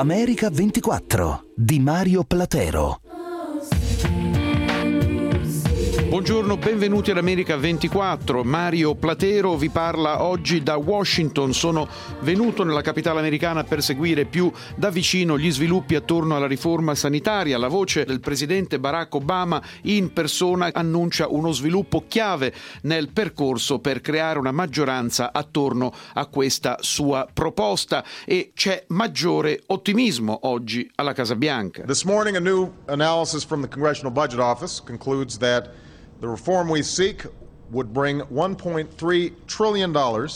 America 24 di Mario Platero. Buongiorno, benvenuti ad America 24. Mario Platero vi parla oggi da Washington. Sono venuto nella capitale americana per seguire più da vicino gli sviluppi attorno alla riforma sanitaria. La voce del presidente Barack Obama in persona annuncia uno sviluppo chiave nel percorso per creare una maggioranza attorno a questa sua proposta e c'è maggiore ottimismo oggi alla Casa Bianca. This morning a new analysis from the Congressional Budget Office concludes that the reform we seek would bring $1.3 trillion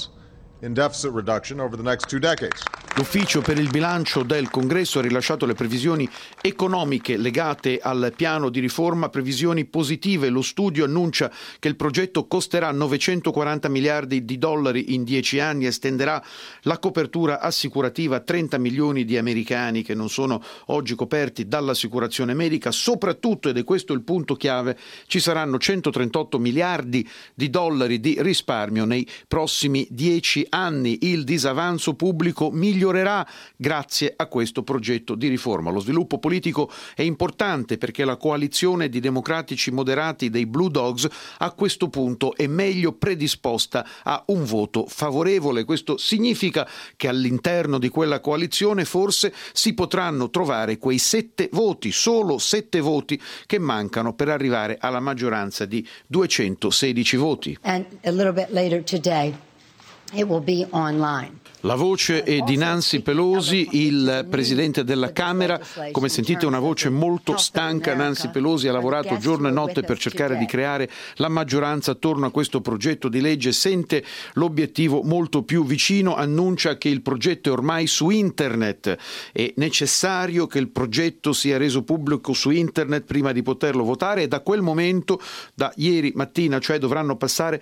in deficit reduction over the next 2 decades. L'ufficio per il bilancio del Congresso ha rilasciato le previsioni economiche legate al piano di riforma, previsioni positive. Lo studio annuncia che il progetto costerà 940 miliardi di dollari in 10 anni e estenderà la copertura assicurativa a 30 milioni di americani che non sono oggi coperti dall'assicurazione medica. Soprattutto, ed è questo il punto chiave, ci saranno 138 miliardi di dollari di risparmio nei prossimi 10 anni. Il disavanzo pubblico migliorerà grazie a questo progetto di riforma. Lo sviluppo politico è importante perché la coalizione di democratici moderati dei Blue Dogs a questo punto è meglio predisposta a un voto favorevole. Questo significa che all'interno di quella coalizione forse si potranno trovare quei 7 voti, solo 7 voti che mancano per arrivare alla maggioranza di 216 voti. And a little bit later today, it will be online. La voce è di Nancy Pelosi, il presidente della Camera. Come sentite, una voce molto stanca. Nancy Pelosi ha lavorato giorno e notte per cercare di creare la maggioranza attorno a questo progetto di legge. Sente l'obiettivo molto più vicino, annuncia che il progetto è ormai su internet. È necessario che il progetto sia reso pubblico su internet prima di poterlo votare e da quel momento, da ieri mattina, cioè dovranno passare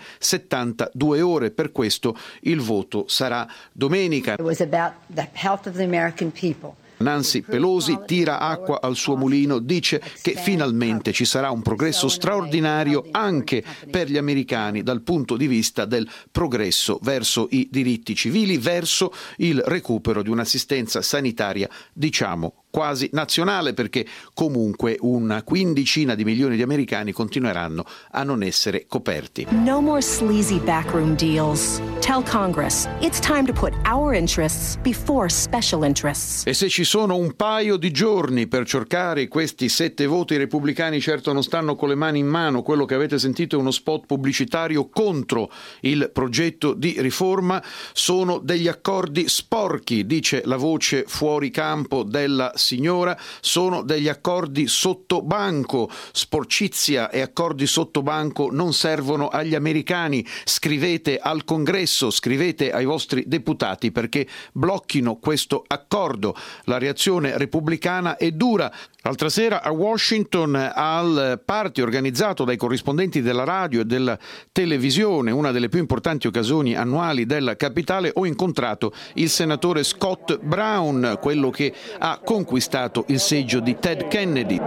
72 ore. Per questo il voto sarà domenica. It was about the health of the American people. Nancy Pelosi tira acqua al suo mulino, dice che finalmente ci sarà un progresso straordinario anche per gli americani dal punto di vista del progresso verso i diritti civili, verso il recupero di un'assistenza sanitaria, diciamo, quasi nazionale, perché comunque una quindicina di milioni di americani continueranno a non essere coperti. No more sleazy backroom deals. Tell Congress it's time to put our interests before special interests. E se ci sono un paio di giorni per cercare questi 7 voti, i repubblicani certo non stanno con le mani in mano. Quello che avete sentito è uno spot pubblicitario contro il progetto di riforma. Sono degli accordi sporchi, dice la voce fuori campo della signora, sono degli accordi sotto banco. Sporcizia e accordi sotto banco non servono agli americani. Scrivete al Congresso, scrivete ai vostri deputati perché blocchino questo accordo. La reazione repubblicana è dura. L'altra sera a Washington, al party organizzato dai corrispondenti della radio e della televisione, una delle più importanti occasioni annuali della capitale, ho incontrato il senatore Scott Brown, quello che ha conquistato il seggio di Ted Kennedy.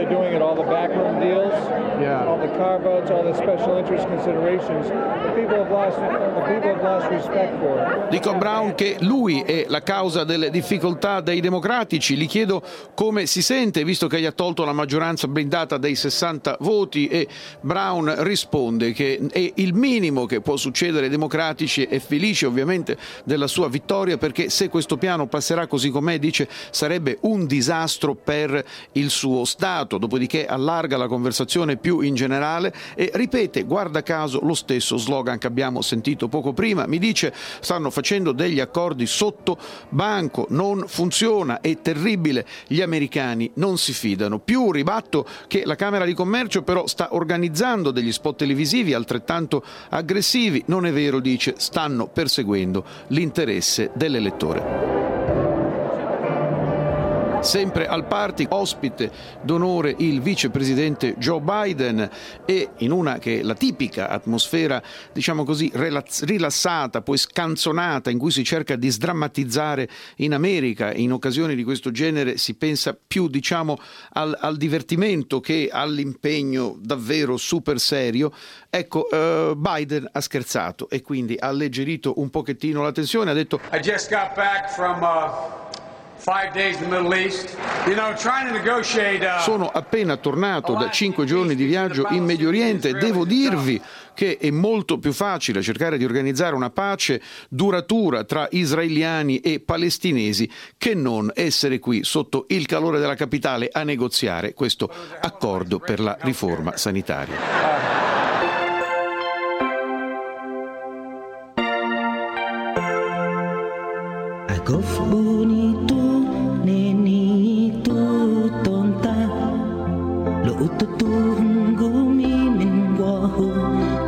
Dico a Brown che lui è la causa delle difficoltà dei democratici. Gli chiedo come si sente, visto che gli ha tolto la maggioranza blindata dei 60 voti, e Brown risponde che è il minimo che può succedere ai democratici. È felice ovviamente della sua vittoria perché se questo piano passerà così com'è, dice, sarebbe un disastro per il suo Stato. Dopodiché allarga la conversazione più in generale e ripete, guarda caso, lo stesso slogan che abbiamo sentito poco prima. Mi dice, stanno facendo degli accordi sotto banco, non funziona, è terribile, gli americani non si fidano più. Ribatto che la Camera di Commercio però sta organizzando degli spot televisivi altrettanto aggressivi. Non è vero, dice, stanno perseguendo l'interesse dell'elettore. Sempre al party, ospite d'onore il vicepresidente Joe Biden, e in una che è la tipica atmosfera, diciamo così, rilassata, poi scanzonata, in cui si cerca di sdrammatizzare in America. In occasioni di questo genere si pensa più, diciamo, al divertimento che all'impegno davvero super serio. Ecco, Biden ha scherzato e quindi ha alleggerito un pochettino la tensione, ha detto: I just got back from Sono appena tornato da 5 giorni di viaggio in Medio Oriente e devo dirvi che è molto più facile cercare di organizzare una pace duratura tra israeliani e palestinesi che non essere qui sotto il calore della capitale a negoziare questo accordo per la riforma sanitaria. Agof bonito nenito tonta lo ututungumi min wahu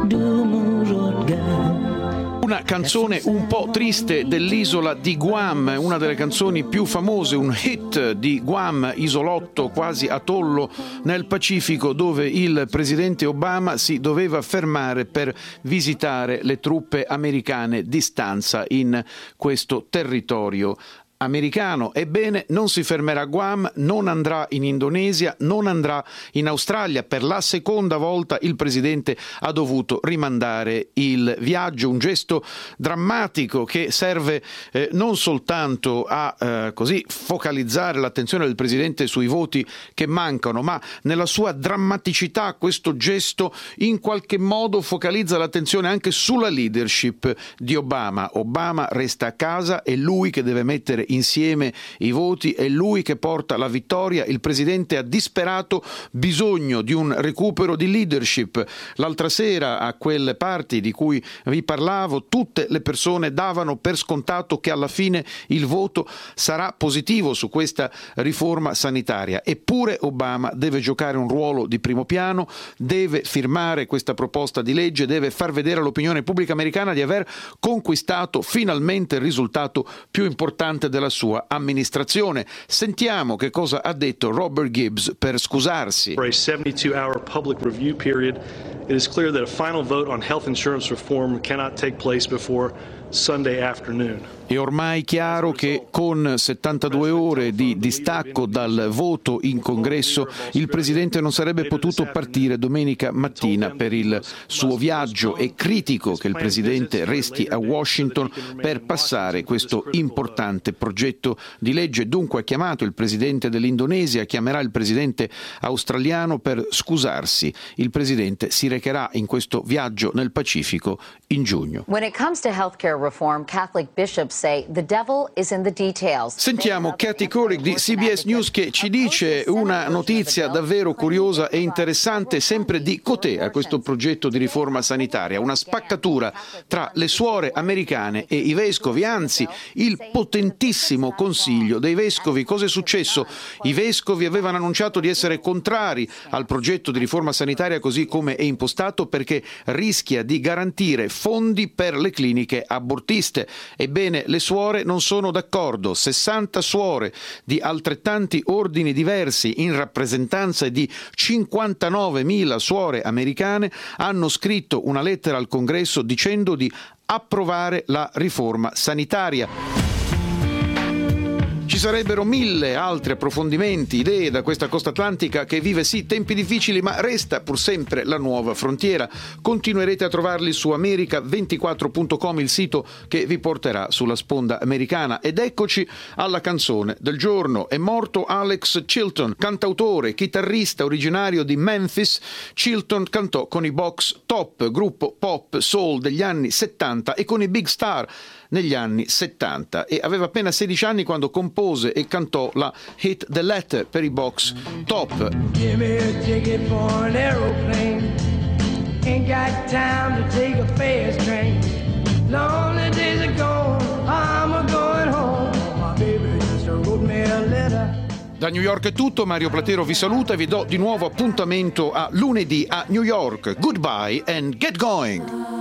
dumurotga. Una canzone un po' triste dell'isola di Guam, una delle canzoni più famose, un hit di Guam, isolotto quasi atollo nel Pacifico, dove il presidente Obama si doveva fermare per visitare le truppe americane di stanza in questo territorio americano. Ebbene, non si fermerà a Guam, non andrà in Indonesia, non andrà in Australia. Per la seconda volta il presidente ha dovuto rimandare il viaggio, un gesto drammatico che serve non soltanto a così focalizzare l'attenzione del presidente sui voti che mancano, ma nella sua drammaticità questo gesto in qualche modo focalizza l'attenzione anche sulla leadership di Obama. Obama resta a casa, è lui che deve mettere insieme i voti, è lui che porta la vittoria. Il presidente ha disperato bisogno di un recupero di leadership. L'altra sera a quelle party di cui vi parlavo, tutte le persone davano per scontato che alla fine il voto sarà positivo su questa riforma sanitaria. Eppure Obama deve giocare un ruolo di primo piano, deve firmare questa proposta di legge, deve far vedere all'opinione pubblica americana di aver conquistato finalmente il risultato più importante della sua amministrazione. Sentiamo che cosa ha detto Robert Gibbs per scusarsi. For a 72-hour public review period, it is clear that a final vote on health insurance reform cannot take place before Sunday afternoon. È ormai chiaro che con 72 ore di distacco dal voto in Congresso il Presidente non sarebbe potuto partire domenica mattina per il suo viaggio. È critico che il Presidente resti a Washington per passare questo importante progetto di legge. Dunque ha chiamato il Presidente dell'Indonesia, chiamerà il Presidente australiano per scusarsi. Il Presidente si recherà in questo viaggio nel Pacifico in giugno. When it comes to healthcare reform, Catholic bishops say the devil is in the details. Sentiamo Kathy Couric di CBS News che ci dice una notizia davvero curiosa e interessante, sempre di Coté a questo progetto di riforma sanitaria, una spaccatura tra le suore americane e i vescovi, anzi il potentissimo consiglio dei vescovi. Cosa è successo? I vescovi avevano annunciato di essere contrari al progetto di riforma sanitaria così come è impostato perché rischia di garantire fondi per le cliniche abortiste. Ebbene, le suore non sono d'accordo. 60 suore di altrettanti ordini diversi in rappresentanza di 59.000 suore americane hanno scritto una lettera al Congresso dicendo di approvare la riforma sanitaria. Ci sarebbero 1000 altri approfondimenti, idee da questa costa atlantica che vive sì tempi difficili ma resta pur sempre la nuova frontiera. Continuerete a trovarli su America24.com, il sito che vi porterà sulla sponda americana. Ed eccoci alla canzone del giorno. È morto Alex Chilton, cantautore, chitarrista originario di Memphis. Chilton cantò con i Box Top, gruppo pop soul degli anni 70, e con i Big Star negli anni 70, e aveva appena 16 anni quando compose e cantò la hit The Letter per i Box Top. Give me a ticket for an aeroplane. Ain't got time to take a fast train. Lonely days are gone, I'm a going home. My baby just wrote me a letter. Da New York è tutto, Mario Platero vi saluta e vi do di nuovo appuntamento a lunedì a New York. Goodbye and get going!